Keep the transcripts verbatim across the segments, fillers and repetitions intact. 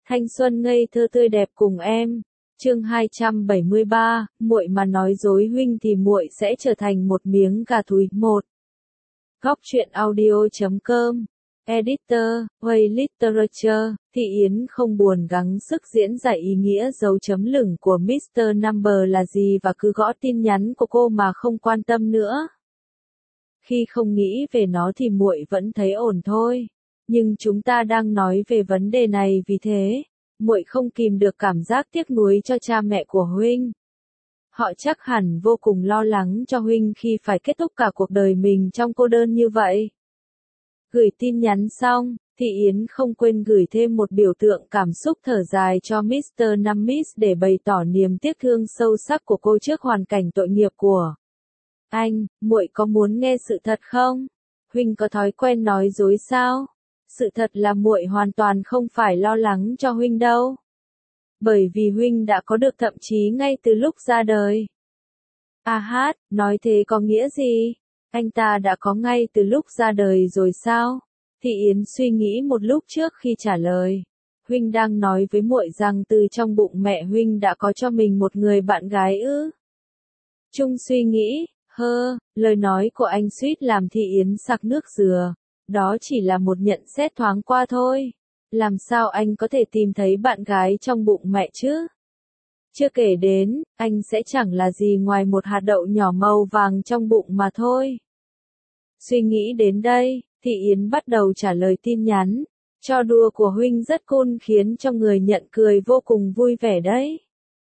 Thanh xuân ngây thơ tươi đẹp cùng em. Chương hai trăm bảy mươi ba, muội mà nói dối huynh thì muội sẽ trở thành một miếng gà thúi. Một. Góc truyện audio chấm com. Editor, Way Literature, Thị Yến không buồn gắng sức diễn giải ý nghĩa dấu chấm lửng của mít tơ Number là gì và cứ gõ tin nhắn của cô mà không quan tâm nữa. Khi không nghĩ về nó thì muội vẫn thấy ổn thôi. Nhưng chúng ta đang nói về vấn đề này vì thế, muội không kìm được cảm giác tiếc nuối cho cha mẹ của huynh. Họ chắc hẳn vô cùng lo lắng cho huynh khi phải kết thúc cả cuộc đời mình trong cô đơn như vậy. Gửi tin nhắn xong, Thị Yến không quên gửi thêm một biểu tượng cảm xúc thở dài cho mít tơ Nummis để bày tỏ niềm tiếc thương sâu sắc của cô trước hoàn cảnh tội nghiệp của anh. Muội có muốn nghe sự thật không? Huynh có thói quen nói dối sao? Sự thật là muội hoàn toàn không phải lo lắng cho huynh đâu. Bởi vì huynh đã có được thậm chí ngay từ lúc ra đời. À hát, nói thế có nghĩa gì? Anh ta đã có ngay từ lúc ra đời rồi sao? Thị Yến suy nghĩ một lúc trước khi trả lời. Huynh đang nói với muội rằng từ trong bụng mẹ huynh đã có cho mình một người bạn gái ư? Trung suy nghĩ, hơ, lời nói của anh suýt làm Thị Yến sặc nước dừa. Đó chỉ là một nhận xét thoáng qua thôi. Làm sao anh có thể tìm thấy bạn gái trong bụng mẹ chứ? Chưa kể đến, anh sẽ chẳng là gì ngoài một hạt đậu nhỏ màu vàng trong bụng mà thôi. Suy nghĩ đến đây, Thị Yến bắt đầu trả lời tin nhắn. Trò đùa của huynh rất cool khiến cho người nhận cười vô cùng vui vẻ đấy.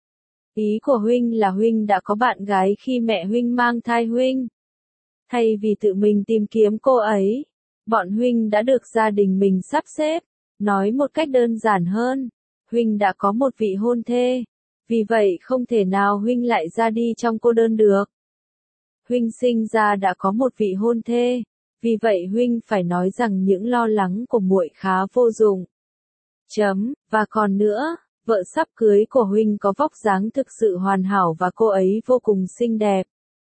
Ý của huynh là huynh đã có bạn gái khi mẹ huynh mang thai huynh. Thay vì tự mình tìm kiếm cô ấy, bọn huynh đã được gia đình mình sắp xếp. Nói một cách đơn giản hơn, huynh đã có một vị hôn thê. Vì vậy không thể nào huynh lại ra đi trong cô đơn được. Huynh sinh ra đã có một vị hôn thê. Vì vậy huynh phải nói rằng những lo lắng của muội khá vô dụng. Chấm, và còn nữa, vợ sắp cưới của huynh có vóc dáng thực sự hoàn hảo và cô ấy vô cùng xinh đẹp.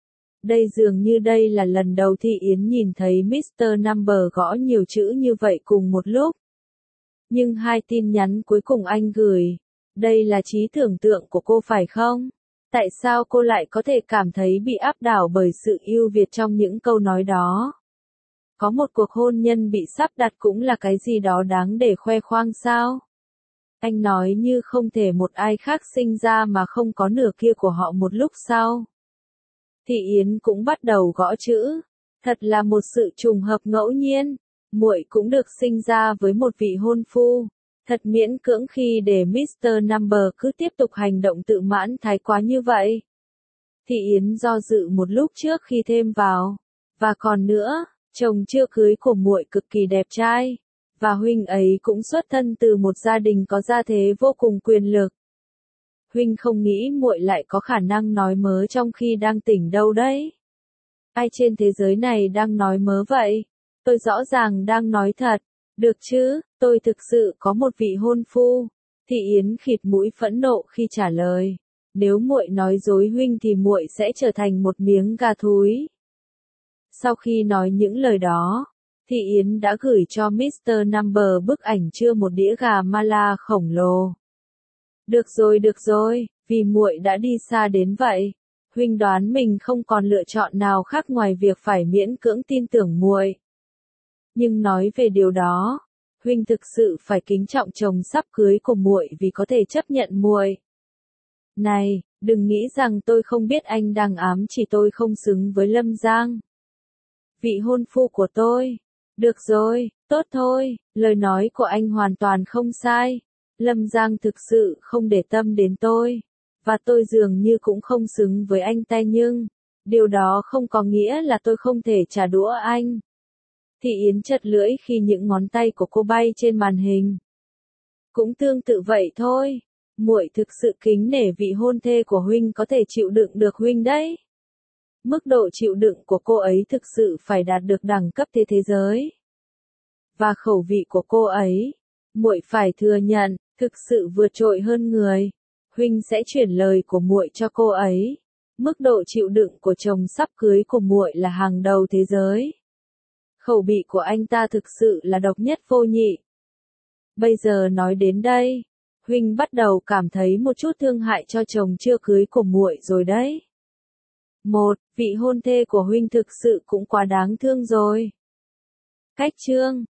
Đây dường như đây là lần đầu Thị Yến nhìn thấy mít tơ Number gõ nhiều chữ như vậy cùng một lúc. Nhưng hai tin nhắn cuối cùng anh gửi, đây là trí tưởng tượng của cô phải không? Tại sao cô lại có thể cảm thấy bị áp đảo bởi sự ưu việt trong những câu nói đó? Có một cuộc hôn nhân bị sắp đặt cũng là cái gì đó đáng để khoe khoang sao? Anh nói như không thể một ai khác sinh ra mà không có nửa kia của họ một lúc sau. Thị Yến cũng bắt đầu gõ chữ. Thật là một sự trùng hợp ngẫu nhiên. Muội cũng được sinh ra với một vị hôn phu. Thật miễn cưỡng khi để mít tơ Number cứ tiếp tục hành động tự mãn thái quá như vậy. Thị Yến do dự một lúc trước khi thêm vào. Và còn nữa, chồng chưa cưới của muội cực kỳ đẹp trai. Và huynh ấy cũng xuất thân từ một gia đình có gia thế vô cùng quyền lực. Huynh không nghĩ muội lại có khả năng nói mớ trong khi đang tỉnh đâu đấy. Ai trên thế giới này đang nói mớ vậy? Tôi rõ ràng đang nói thật. Được chứ, tôi thực sự có một vị hôn phu. Thị Yến khịt mũi phẫn nộ khi trả lời. Nếu muội nói dối huynh thì muội sẽ trở thành một miếng gà thúi. Sau khi nói những lời đó, Thị Yến đã gửi cho mít tơ Number bức ảnh chứa một đĩa gà mala khổng lồ. Được rồi được rồi, vì muội đã đi xa đến vậy, huynh đoán mình không còn lựa chọn nào khác ngoài việc phải miễn cưỡng tin tưởng muội. Nhưng nói về điều đó, huynh thực sự phải kính trọng chồng sắp cưới của muội vì có thể chấp nhận muội. Này, đừng nghĩ rằng tôi không biết anh đang ám chỉ tôi không xứng với Lâm Giang. Vị hôn phu của tôi. Được rồi, tốt thôi, lời nói của anh hoàn toàn không sai. Lâm Giang thực sự không để tâm đến tôi. Và tôi dường như cũng không xứng với anh ta nhưng, điều đó không có nghĩa là tôi không thể trả đũa anh. Thị Yến chật lưỡi khi những ngón tay của cô bay trên màn hình. Cũng tương tự vậy thôi. Muội thực sự kính nể vị hôn thê của huynh có thể chịu đựng được huynh đấy. Mức độ chịu đựng của cô ấy thực sự phải đạt được đẳng cấp thế thế giới. Và khẩu vị của cô ấy, muội phải thừa nhận, thực sự vượt trội hơn người. Huynh sẽ chuyển lời của muội cho cô ấy. Mức độ chịu đựng của chồng sắp cưới của muội là hàng đầu thế giới. Khẩu vị của anh ta thực sự là độc nhất vô nhị. Bây giờ nói đến đây, Huynh bắt đầu cảm thấy một chút thương hại cho chồng chưa cưới của muội rồi đấy. Một, vị hôn thê của huynh thực sự cũng quá đáng thương rồi. Cách chương